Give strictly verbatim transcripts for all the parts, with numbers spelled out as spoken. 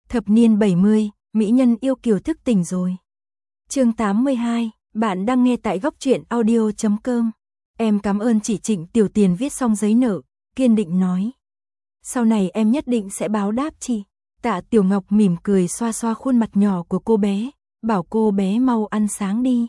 Thập niên bảy mươi, mỹ nhân yêu kiều thức tỉnh rồi. Chương tám mươi hai, bạn đang nghe tại góc truyện audio chấm com. Em cảm ơn chị Trịnh Tiểu Tiền viết xong giấy nợ, kiên định nói. Sau này em nhất định sẽ báo đáp chị. Tạ Tiểu Ngọc mỉm cười xoa xoa khuôn mặt nhỏ của cô bé, bảo cô bé mau ăn sáng đi.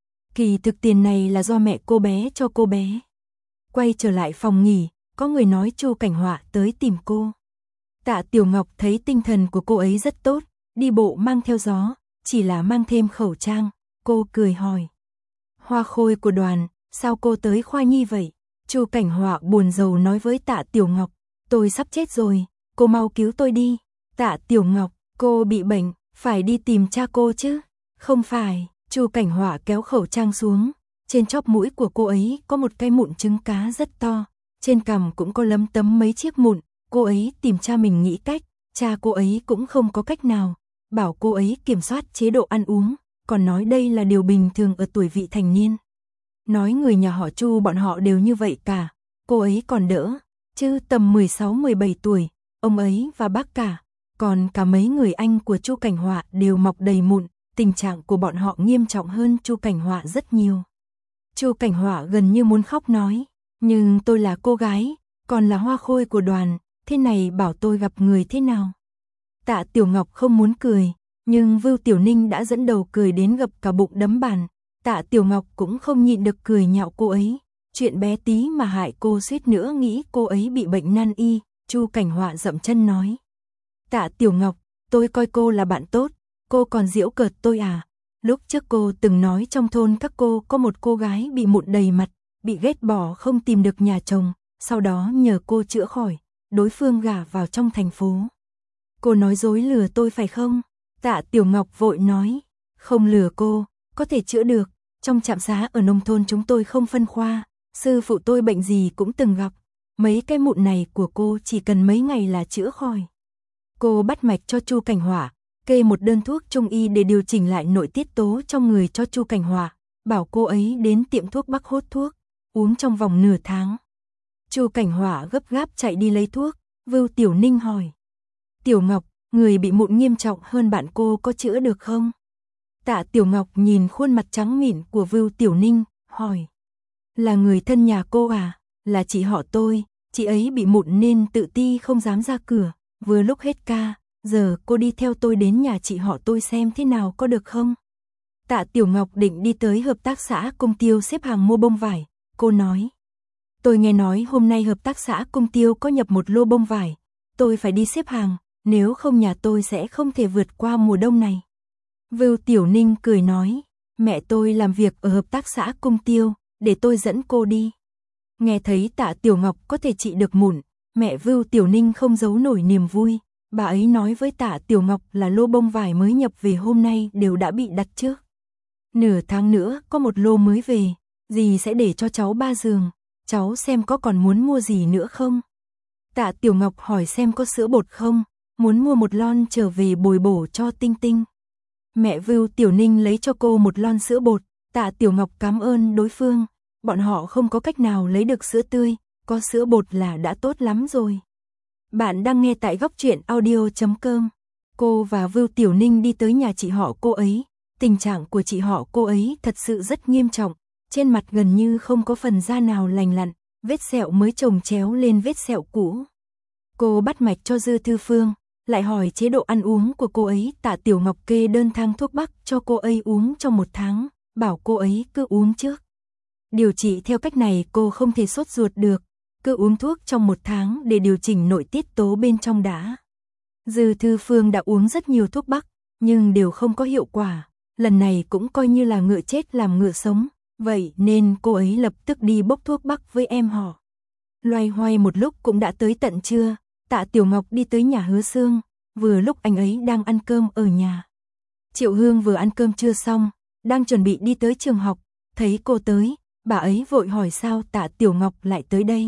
Kỳ thực tiền này là do mẹ cô bé cho cô bé. Quay trở lại phòng nghỉ, có người nói Chu Cảnh Họa tới tìm cô. Tạ Tiểu Ngọc thấy tinh thần của cô ấy rất tốt, đi bộ mang theo gió, chỉ là mang thêm khẩu trang. Cô cười hỏi. Hoa khôi của đoàn, sao cô tới khoa nhi vậy? Chu Cảnh Họa buồn rầu nói với Tạ Tiểu Ngọc. Tôi sắp chết rồi, cô mau cứu tôi đi. Tạ Tiểu Ngọc, cô bị bệnh, phải đi tìm cha cô chứ? Không phải, Chu Cảnh Họa kéo khẩu trang xuống. Trên chóp mũi của cô ấy có một cái mụn trứng cá rất to. Trên cằm cũng có lấm tấm mấy chiếc mụn. Cô ấy tìm cha mình nghĩ cách, cha cô ấy cũng không có cách nào. Bảo cô ấy kiểm soát chế độ ăn uống, còn nói đây là điều bình thường ở tuổi vị thành niên. Nói người nhà họ Chu bọn họ đều như vậy cả, cô ấy còn đỡ, chứ tầm mười sáu mười bảy tuổi, ông ấy và bác cả, còn cả mấy người anh của Chu Cảnh Họa đều mọc đầy mụn, tình trạng của bọn họ nghiêm trọng hơn Chu Cảnh Họa rất nhiều. Chu Cảnh Họa gần như muốn khóc nói, nhưng tôi là cô gái, còn là hoa khôi của đoàn, thế này bảo tôi gặp người thế nào? Tạ Tiểu Ngọc không muốn cười, nhưng Vưu Tiểu Ninh đã dẫn đầu cười đến gập cả bụng đấm bàn. Tạ Tiểu Ngọc cũng không nhịn được cười nhạo cô ấy. Chuyện bé tí mà hại cô suýt nữa nghĩ cô ấy bị bệnh nan y. Chu Cảnh Họa dậm chân nói. Tạ Tiểu Ngọc, tôi coi cô là bạn tốt, cô còn giễu cợt tôi à? Lúc trước cô từng nói trong thôn các cô có một cô gái bị mụn đầy mặt, bị ghét bỏ không tìm được nhà chồng, sau đó nhờ cô chữa khỏi, đối phương gả vào trong thành phố. Cô nói dối lừa tôi phải không? Tạ Tiểu Ngọc vội nói, không lừa cô, có thể chữa được, trong trạm xá ở nông thôn chúng tôi không phân khoa, sư phụ tôi bệnh gì cũng từng gặp, mấy cái mụn này của cô chỉ cần mấy ngày là chữa khỏi. Cô bắt mạch cho Chu Cảnh Họa, kê một đơn thuốc trung y để điều chỉnh lại nội tiết tố trong người cho Chu Cảnh Họa, bảo cô ấy đến tiệm thuốc Bắc hốt thuốc, uống trong vòng nửa tháng. Chu Cảnh Họa gấp gáp chạy đi lấy thuốc, Vưu Tiểu Ninh hỏi. Tiểu Ngọc, người bị mụn nghiêm trọng hơn bạn cô có chữa được không? Tạ Tiểu Ngọc nhìn khuôn mặt trắng mịn của Vưu Tiểu Ninh, hỏi. Là người thân nhà cô à? Là chị họ tôi, chị ấy bị mụn nên tự ti không dám ra cửa, vừa lúc hết ca, giờ cô đi theo tôi đến nhà chị họ tôi xem thế nào có được không? Tạ Tiểu Ngọc định đi tới hợp tác xã Cung Tiêu xếp hàng mua bông vải, cô nói. Tôi nghe nói hôm nay hợp tác xã Cung Tiêu có nhập một lô bông vải, tôi phải đi xếp hàng, nếu không nhà tôi sẽ không thể vượt qua mùa đông này. Vưu Tiểu Ninh cười nói, mẹ tôi làm việc ở hợp tác xã Cung Tiêu, để tôi dẫn cô đi. Nghe thấy Tạ Tiểu Ngọc có thể trị được mụn, mẹ Vưu Tiểu Ninh không giấu nổi niềm vui, bà ấy nói với Tạ Tiểu Ngọc là lô bông vải mới nhập về hôm nay đều đã bị đặt trước. Nửa tháng nữa có một lô mới về, dì sẽ để cho cháu ba giường, cháu xem có còn muốn mua gì nữa không? Tạ Tiểu Ngọc hỏi xem có sữa bột không, muốn mua một lon trở về bồi bổ cho Tinh Tinh. Mẹ Vưu Tiểu Ninh lấy cho cô một lon sữa bột, Tạ Tiểu Ngọc cảm ơn đối phương, bọn họ không có cách nào lấy được sữa tươi, có sữa bột là đã tốt lắm rồi. Bạn đang nghe tại góc truyện audio chấm com. Cô và Vưu Tiểu Ninh đi tới nhà chị họ cô ấy, tình trạng của chị họ cô ấy thật sự rất nghiêm trọng, trên mặt gần như không có phần da nào lành lặn, vết sẹo mới chồng chéo lên vết sẹo cũ. Cô bắt mạch cho Dư Thư Phương, lại hỏi chế độ ăn uống của cô ấy. Tạ Tiểu Ngọc kê đơn thang thuốc bắc cho cô ấy uống trong một tháng, bảo cô ấy cứ uống trước. Điều trị theo cách này cô không thể sốt ruột được, cứ uống thuốc trong một tháng để điều chỉnh nội tiết tố bên trong đã. Dư Thư Phương đã uống rất nhiều thuốc bắc, nhưng đều không có hiệu quả, lần này cũng coi như là ngựa chết làm ngựa sống, vậy nên cô ấy lập tức đi bốc thuốc bắc với em họ. Loay hoay một lúc cũng đã tới tận trưa. Tạ Tiểu Ngọc đi tới nhà Hứa Sương, vừa lúc anh ấy đang ăn cơm ở nhà. Triệu Hương vừa ăn cơm trưa xong, đang chuẩn bị đi tới trường học, thấy cô tới, bà ấy vội hỏi sao Tạ Tiểu Ngọc lại tới đây.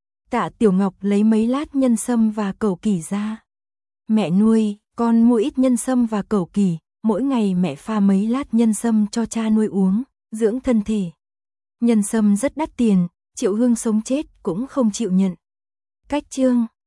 Tạ Tiểu Ngọc lấy mấy lát nhân sâm và cẩu kỳ ra. Mẹ nuôi, con mua ít nhân sâm và cẩu kỳ, mỗi ngày mẹ pha mấy lát nhân sâm cho cha nuôi uống, dưỡng thân thể. Nhân sâm rất đắt tiền, Triệu Hương sống chết cũng không chịu nhận. Cách chương